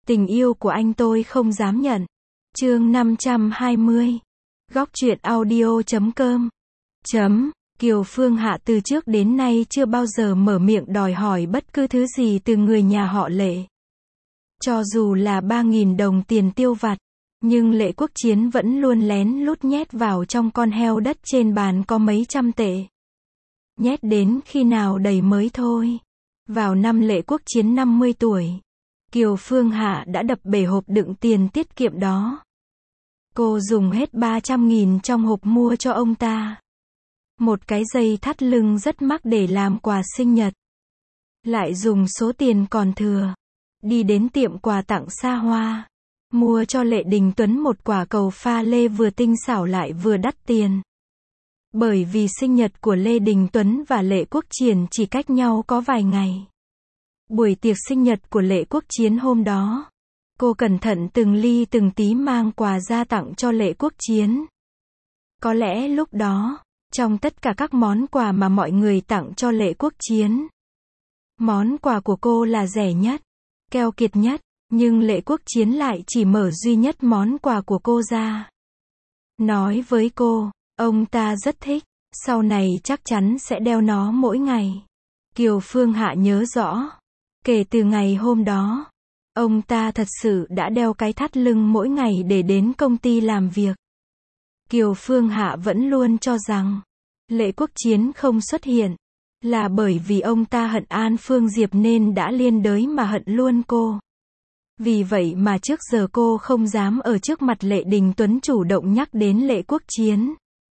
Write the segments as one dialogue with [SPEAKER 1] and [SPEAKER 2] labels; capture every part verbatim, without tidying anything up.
[SPEAKER 1] Tình yêu của anh tôi không dám nhận. Chương năm trăm hai mươi. Góc truyện audio chấm com. Chấm. Kiều Phương Hạ từ trước đến nay chưa bao giờ mở miệng đòi hỏi bất cứ thứ gì từ người nhà họ Lệ. Cho dù là ba nghìn đồng tiền tiêu vặt, nhưng Lệ Quốc Chiến vẫn luôn lén lút nhét vào trong con heo đất trên bàn có mấy trăm tệ. Nhét đến khi nào đầy mới thôi. Vào năm Lệ Quốc Chiến năm mươi tuổi, Kiều Phương Hạ đã đập bể hộp đựng tiền tiết kiệm đó. Cô dùng hết ba trăm nghìn trong hộp mua cho ông ta một cái dây thắt lưng rất mắc để làm quà sinh nhật. Lại dùng số tiền còn thừa, đi đến tiệm quà tặng xa hoa, mua cho Lệ Đình Tuấn một quả cầu pha lê vừa tinh xảo lại vừa đắt tiền. Bởi vì sinh nhật của Lê Đình Tuấn và Lệ Quốc Triển chỉ cách nhau có vài ngày. Buổi tiệc sinh nhật của Lệ Quốc Chiến hôm đó, cô cẩn thận từng ly từng tí mang quà ra tặng cho Lệ Quốc Chiến. Có lẽ lúc đó, trong tất cả các món quà mà mọi người tặng cho Lệ Quốc Chiến, món quà của cô là rẻ nhất, keo kiệt nhất, nhưng Lệ Quốc Chiến lại chỉ mở duy nhất món quà của cô ra. Nói với cô, ông ta rất thích, sau này chắc chắn sẽ đeo nó mỗi ngày. Kiều Phương Hạ nhớ rõ, kể từ ngày hôm đó, ông ta thật sự đã đeo cái thắt lưng mỗi ngày để đến công ty làm việc. Kiều Phương Hạ vẫn luôn cho rằng, Lệ Quốc Chiến không xuất hiện, là bởi vì ông ta hận An Phương Diệp nên đã liên đới mà hận luôn cô. Vì vậy mà trước giờ cô không dám ở trước mặt Lệ Đình Tuấn chủ động nhắc đến Lệ Quốc Chiến.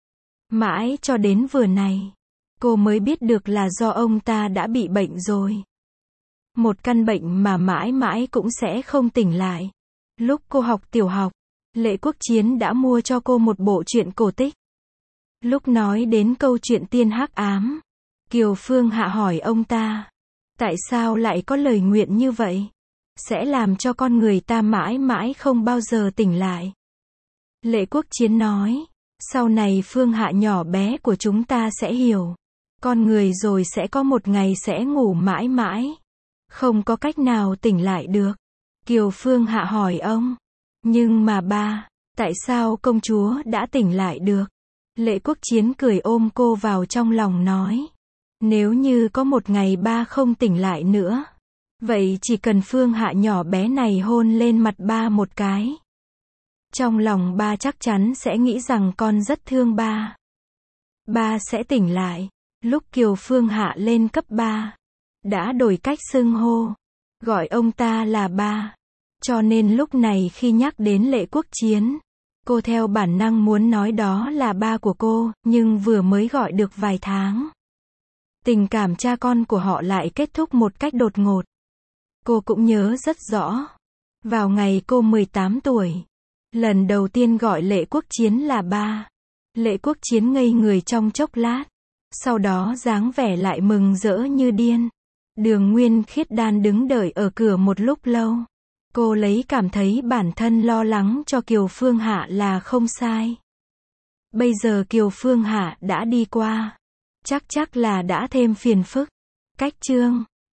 [SPEAKER 1] Mãi cho đến vừa này, cô mới biết được là do ông ta đã bị bệnh rồi. Một căn bệnh mà mãi mãi cũng sẽ không tỉnh lại. Lúc cô học tiểu học, Lệ Quốc Chiến đã mua cho cô một bộ truyện cổ tích. Lúc nói đến câu chuyện tiên hắc ám, Kiều Phương Hạ hỏi ông ta, tại sao lại có lời nguyện như vậy? Sẽ làm cho con người ta mãi mãi không bao giờ tỉnh lại. Lệ Quốc Chiến nói, sau này Phương Hạ nhỏ bé của chúng ta sẽ hiểu. Con người rồi sẽ có một ngày sẽ ngủ mãi mãi, không có cách nào tỉnh lại được. Kiều Phương Hạ hỏi ông, nhưng mà ba, tại sao công chúa đã tỉnh lại được? Lệ Quốc Chiến cười ôm cô vào trong lòng nói, nếu như có một ngày ba không tỉnh lại nữa, vậy chỉ cần Phương Hạ nhỏ bé này hôn lên mặt ba một cái, trong lòng ba chắc chắn sẽ nghĩ rằng con rất thương ba. Ba sẽ tỉnh lại. Lúc Kiều Phương Hạ lên cấp ba, đã đổi cách xưng hô, gọi ông ta là ba. Cho nên lúc này khi nhắc đến Lệ Quốc Chiến, cô theo bản năng muốn nói đó là ba của cô, nhưng vừa mới gọi được vài tháng, tình cảm cha con của họ lại kết thúc một cách đột ngột. Cô cũng nhớ rất rõ, vào ngày cô mười tám tuổi, lần đầu tiên gọi Lệ Quốc Chiến là ba, Lệ Quốc Chiến ngây người trong chốc lát, sau đó dáng vẻ lại mừng rỡ như điên. Đường Nguyên Khiết Đan đứng đợi ở cửa một lúc lâu. Cô lấy cảm thấy bản thân lo lắng cho Kiều Phương Hạ là không sai. Bây giờ Kiều Phương Hạ đã đi qua, chắc chắc là đã thêm phiền phức. Cách chương